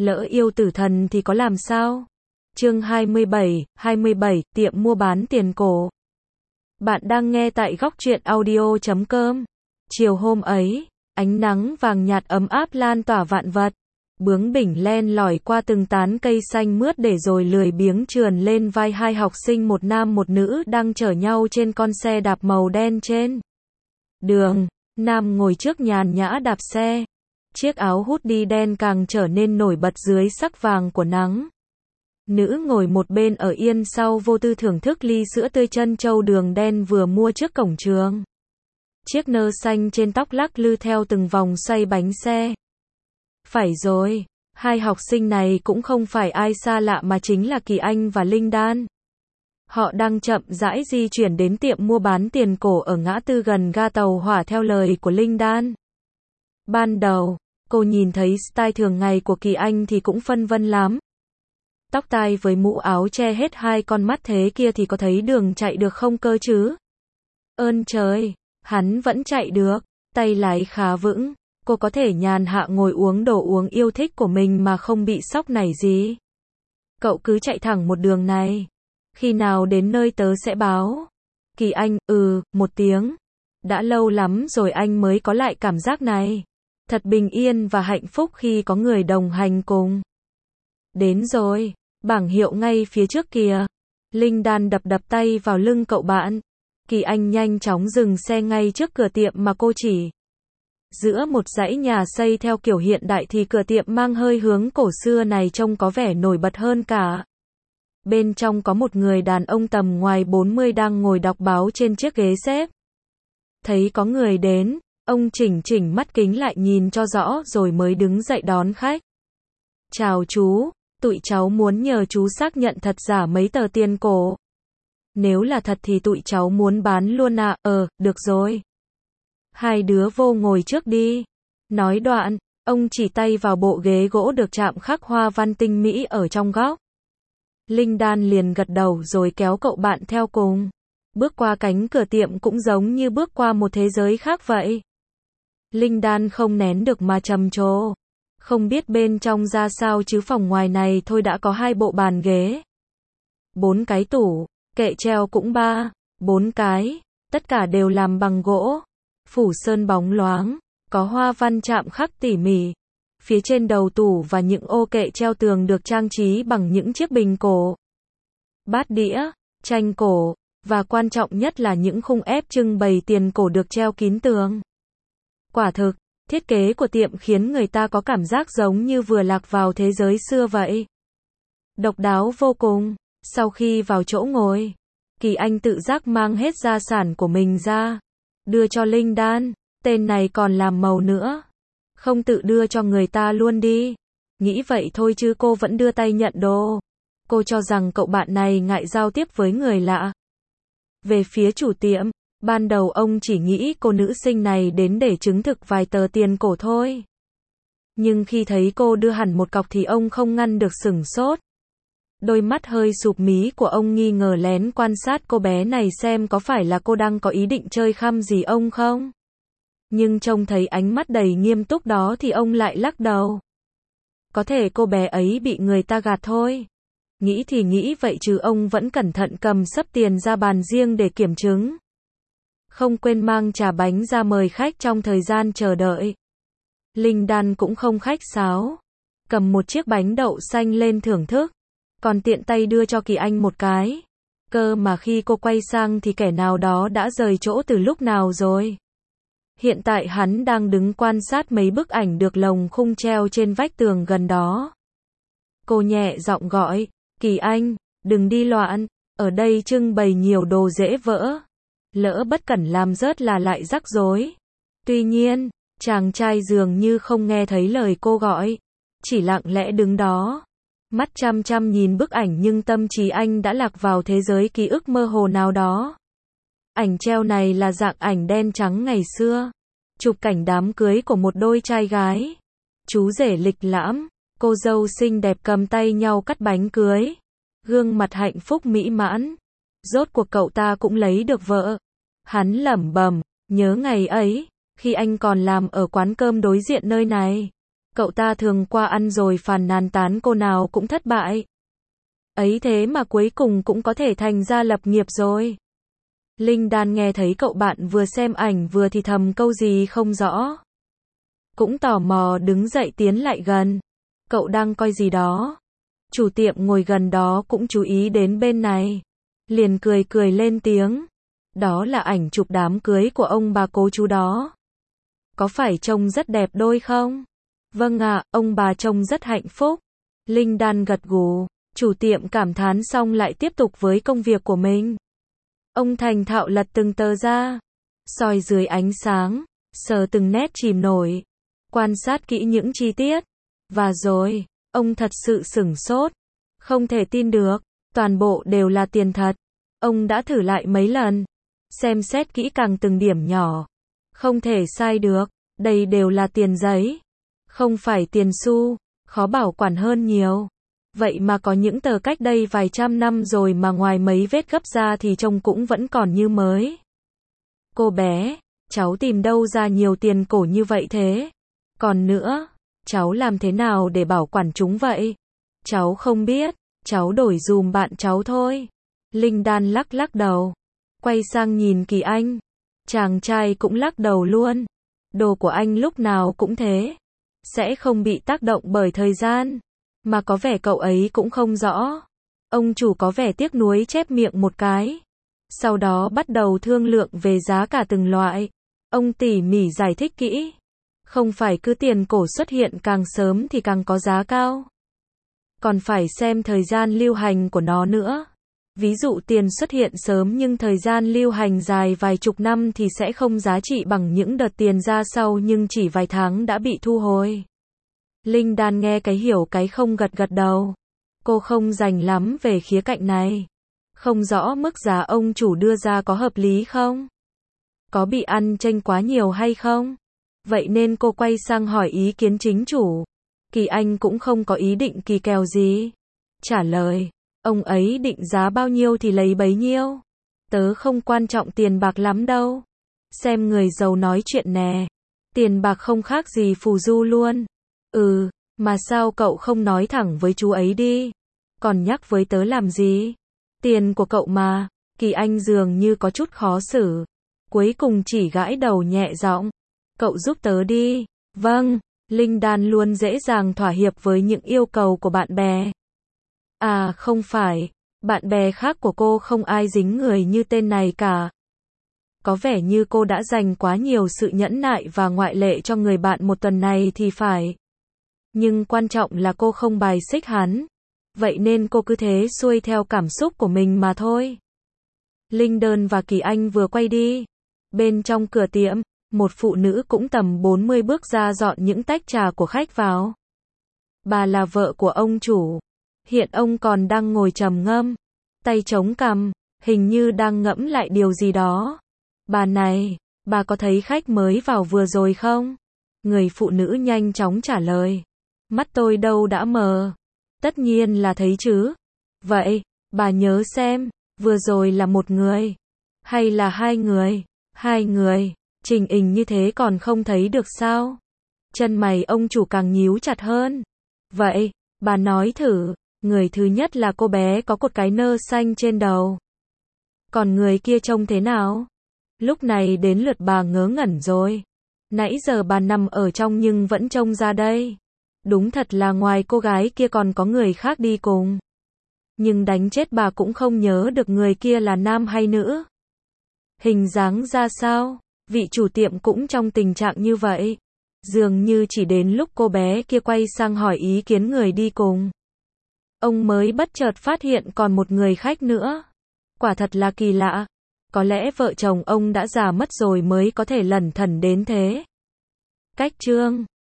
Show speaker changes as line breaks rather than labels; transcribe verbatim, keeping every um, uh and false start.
Lỡ yêu tử thần thì có làm sao? Chương hai mươi bảy, hai mươi bảy, tiệm mua bán tiền cổ. Bạn đang nghe tại góc truyện audio chấm com. Chiều hôm ấy, ánh nắng vàng nhạt ấm áp lan tỏa vạn vật. Bướng bỉnh len lỏi qua từng tán cây xanh mướt để rồi lười biếng trườn lên vai hai học sinh một nam một nữ đang chở nhau trên con xe đạp màu đen trên đường. Nam ngồi trước nhàn nhã đạp xe. Chiếc áo hoodie đen càng trở nên nổi bật dưới sắc vàng của nắng. Nữ ngồi một bên ở yên sau vô tư thưởng thức ly sữa tươi trân châu đường đen vừa mua trước cổng trường. Chiếc nơ xanh trên tóc lắc lư theo từng vòng xoay bánh xe. Phải rồi, hai học sinh này cũng không phải ai xa lạ mà chính là Kỳ Anh và Linh Đan. Họ đang chậm rãi di chuyển đến tiệm mua bán tiền cổ ở ngã tư gần ga tàu hỏa theo lời của Linh Đan. Ban đầu, cô nhìn thấy style thường ngày của Kỳ Anh thì cũng phân vân lắm. Tóc tai với mũ áo che hết hai con mắt thế kia thì có thấy đường chạy được không cơ chứ? Ơn trời, hắn vẫn chạy được, tay lái khá vững, cô có thể nhàn hạ ngồi uống đồ uống yêu thích của mình mà không bị sốc nảy gì. Cậu cứ chạy thẳng một đường này. Khi nào đến nơi tớ sẽ báo. Kỳ Anh, ừ, một tiếng. Đã lâu lắm rồi anh mới có lại cảm giác này. Thật bình yên và hạnh phúc khi có người đồng hành cùng. Đến rồi, bảng hiệu ngay phía trước kìa. Linh Đan đập đập tay vào lưng cậu bạn. Kỳ Anh nhanh chóng dừng xe ngay trước cửa tiệm mà cô chỉ. Giữa một dãy nhà xây theo kiểu hiện đại thì cửa tiệm mang hơi hướng cổ xưa này trông có vẻ nổi bật hơn cả. Bên trong có một người đàn ông tầm ngoài bốn mươi đang ngồi đọc báo trên chiếc ghế xếp. Thấy có người đến, ông chỉnh chỉnh mắt kính lại nhìn cho rõ rồi mới đứng dậy đón khách. Chào chú, tụi cháu muốn nhờ chú xác nhận thật giả mấy tờ tiền cổ. Nếu là thật thì tụi cháu muốn bán luôn à, ờ, được rồi. Hai đứa vô ngồi trước đi. Nói đoạn, ông chỉ tay vào bộ ghế gỗ được chạm khắc hoa văn tinh mỹ ở trong góc. Linh Đan liền gật đầu rồi kéo cậu bạn theo cùng. Bước qua cánh cửa tiệm cũng giống như bước qua một thế giới khác vậy. Linh Đan không nén được mà trầm trồ. Không biết bên trong ra sao chứ phòng ngoài này thôi đã có hai bộ bàn ghế. Bốn cái tủ, kệ treo cũng ba, bốn cái, tất cả đều làm bằng gỗ. Phủ sơn bóng loáng, có hoa văn chạm khắc tỉ mỉ. Phía trên đầu tủ và những ô kệ treo tường được trang trí bằng những chiếc bình cổ, bát đĩa, tranh cổ, và quan trọng nhất là những khung ép trưng bày tiền cổ được treo kín tường. Quả thực, thiết kế của tiệm khiến người ta có cảm giác giống như vừa lạc vào thế giới xưa vậy. Độc đáo vô cùng. Sau khi vào chỗ ngồi, Kỳ Anh tự giác mang hết gia sản của mình ra, đưa cho Linh Đan. Tên này còn làm màu nữa. Không tự đưa cho người ta luôn đi. Nghĩ vậy thôi chứ cô vẫn đưa tay nhận đồ. Cô cho rằng cậu bạn này ngại giao tiếp với người lạ. Về phía chủ tiệm, ban đầu ông chỉ nghĩ cô nữ sinh này đến để chứng thực vài tờ tiền cổ thôi. Nhưng khi thấy cô đưa hẳn một cọc thì ông không ngăn được sửng sốt. Đôi mắt hơi sụp mí của ông nghi ngờ lén quan sát cô bé này xem có phải là cô đang có ý định chơi khăm gì ông không. Nhưng trông thấy ánh mắt đầy nghiêm túc đó thì ông lại lắc đầu. Có thể cô bé ấy bị người ta gạt thôi. Nghĩ thì nghĩ vậy chứ ông vẫn cẩn thận cầm xấp tiền ra bàn riêng để kiểm chứng. Không quên mang trà bánh ra mời khách trong thời gian chờ đợi. Linh Đan cũng không khách sáo. Cầm một chiếc bánh đậu xanh lên thưởng thức. Còn tiện tay đưa cho Kỳ Anh một cái. Cơ mà khi cô quay sang thì kẻ nào đó đã rời chỗ từ lúc nào rồi. Hiện tại hắn đang đứng quan sát mấy bức ảnh được lồng khung treo trên vách tường gần đó. Cô nhẹ giọng gọi, Kỳ Anh, đừng đi loạn, ở đây trưng bày nhiều đồ dễ vỡ. Lỡ bất cẩn làm rớt là lại rắc rối. Tuy nhiên, chàng trai dường như không nghe thấy lời cô gọi, chỉ lặng lẽ đứng đó. Mắt chăm chăm nhìn bức ảnh nhưng tâm trí anh đã lạc vào thế giới ký ức mơ hồ nào đó. Ảnh treo này là dạng ảnh đen trắng ngày xưa. Chụp cảnh đám cưới của một đôi trai gái. Chú rể lịch lãm, cô dâu xinh đẹp cầm tay nhau cắt bánh cưới. Gương mặt hạnh phúc mỹ mãn. Rốt cuộc cậu ta cũng lấy được vợ. Hắn lẩm bẩm, nhớ ngày ấy, khi anh còn làm ở quán cơm đối diện nơi này. Cậu ta thường qua ăn rồi phàn nàn tán cô nào cũng thất bại. Ấy thế mà cuối cùng cũng có thể thành ra lập nghiệp rồi. Linh Đan nghe thấy cậu bạn vừa xem ảnh vừa thì thầm câu gì không rõ. Cũng tò mò đứng dậy tiến lại gần. Cậu đang coi gì đó? Chủ tiệm ngồi gần đó cũng chú ý đến bên này. Liền cười cười lên tiếng. Đó là ảnh chụp đám cưới của ông bà cố chú đó. Có phải trông rất đẹp đôi không? Vâng ạ, ông bà trông rất hạnh phúc. Linh Đan gật gù. Chủ tiệm cảm thán xong lại tiếp tục với công việc của mình. Ông thành thạo lật từng tờ ra, soi dưới ánh sáng, sờ từng nét chìm nổi, quan sát kỹ những chi tiết. Và rồi, ông thật sự sửng sốt. Không thể tin được, toàn bộ đều là tiền thật. Ông đã thử lại mấy lần, xem xét kỹ càng từng điểm nhỏ. Không thể sai được, đây đều là tiền giấy, không phải tiền xu, khó bảo quản hơn nhiều. Vậy mà có những tờ cách đây vài trăm năm rồi mà ngoài mấy vết gấp ra thì trông cũng vẫn còn như mới. Cô bé, cháu tìm đâu ra nhiều tiền cổ như vậy thế? Còn nữa, cháu làm thế nào để bảo quản chúng vậy? Cháu không biết, cháu đổi dùm bạn cháu thôi. Linh Đan lắc lắc đầu, quay sang nhìn Kỳ Anh. Chàng trai cũng lắc đầu luôn. Đồ của anh lúc nào cũng thế, sẽ không bị tác động bởi thời gian. Mà có vẻ cậu ấy cũng không rõ. Ông chủ có vẻ tiếc nuối chép miệng một cái. Sau đó bắt đầu thương lượng về giá cả từng loại. Ông tỉ mỉ giải thích kỹ. Không phải cứ tiền cổ xuất hiện càng sớm thì càng có giá cao. Còn phải xem thời gian lưu hành của nó nữa. Ví dụ tiền xuất hiện sớm nhưng thời gian lưu hành dài vài chục năm thì sẽ không giá trị bằng những đợt tiền ra sau nhưng chỉ vài tháng đã bị thu hồi. Linh Đan nghe cái hiểu cái không gật gật đầu. Cô không rành lắm về khía cạnh này. Không rõ mức giá ông chủ đưa ra có hợp lý không? Có bị ăn chênh quá nhiều hay không? Vậy nên cô quay sang hỏi ý kiến chính chủ. Kỳ Anh cũng không có ý định kỳ kèo gì. Trả lời, ông ấy định giá bao nhiêu thì lấy bấy nhiêu. Tớ không quan trọng tiền bạc lắm đâu. Xem người giàu nói chuyện nè. Tiền bạc không khác gì phù du luôn. Ừ, mà sao cậu không nói thẳng với chú ấy đi? Còn nhắc với tớ làm gì? Tiền của cậu mà. Kỳ Anh dường như có chút khó xử. Cuối cùng chỉ gãi đầu nhẹ giọng. Cậu giúp tớ đi. Vâng, Linh Đan luôn dễ dàng thỏa hiệp với những yêu cầu của bạn bè. À không phải, bạn bè khác của cô không ai dính người như tên này cả. Có vẻ như cô đã dành quá nhiều sự nhẫn nại và ngoại lệ cho người bạn một tuần này thì phải. Nhưng quan trọng là cô không bài xích hắn. Vậy nên cô cứ thế xuôi theo cảm xúc của mình mà thôi. Linh Đơn và Kỳ Anh vừa quay đi. Bên trong cửa tiệm, một phụ nữ cũng tầm bốn mươi bước ra dọn những tách trà của khách vào. Bà là vợ của ông chủ. Hiện ông còn đang ngồi trầm ngâm, tay chống cằm, hình như đang ngẫm lại điều gì đó. Bà này, bà có thấy khách mới vào vừa rồi không? Người phụ nữ nhanh chóng trả lời. Mắt tôi đâu đã mờ. Tất nhiên là thấy chứ. Vậy, bà nhớ xem, vừa rồi là một người, hay là hai người? Hai người, trình hình như thế còn không thấy được sao? Chân mày ông chủ càng nhíu chặt hơn. Vậy, bà nói thử, người thứ nhất là cô bé có cột cái nơ xanh trên đầu. Còn người kia trông thế nào? Lúc này đến lượt bà ngớ ngẩn rồi. Nãy giờ bà nằm ở trong nhưng vẫn trông ra đây. Đúng thật là ngoài cô gái kia còn có người khác đi cùng. Nhưng đánh chết bà cũng không nhớ được người kia là nam hay nữ. Hình dáng ra sao? Vị chủ tiệm cũng trong tình trạng như vậy. Dường như chỉ đến lúc cô bé kia quay sang hỏi ý kiến người đi cùng. Ông mới bất chợt phát hiện còn một người khách nữa. Quả thật là kỳ lạ. Có lẽ vợ chồng ông đã già mất rồi mới có thể lẩn thẩn đến thế. Cách chương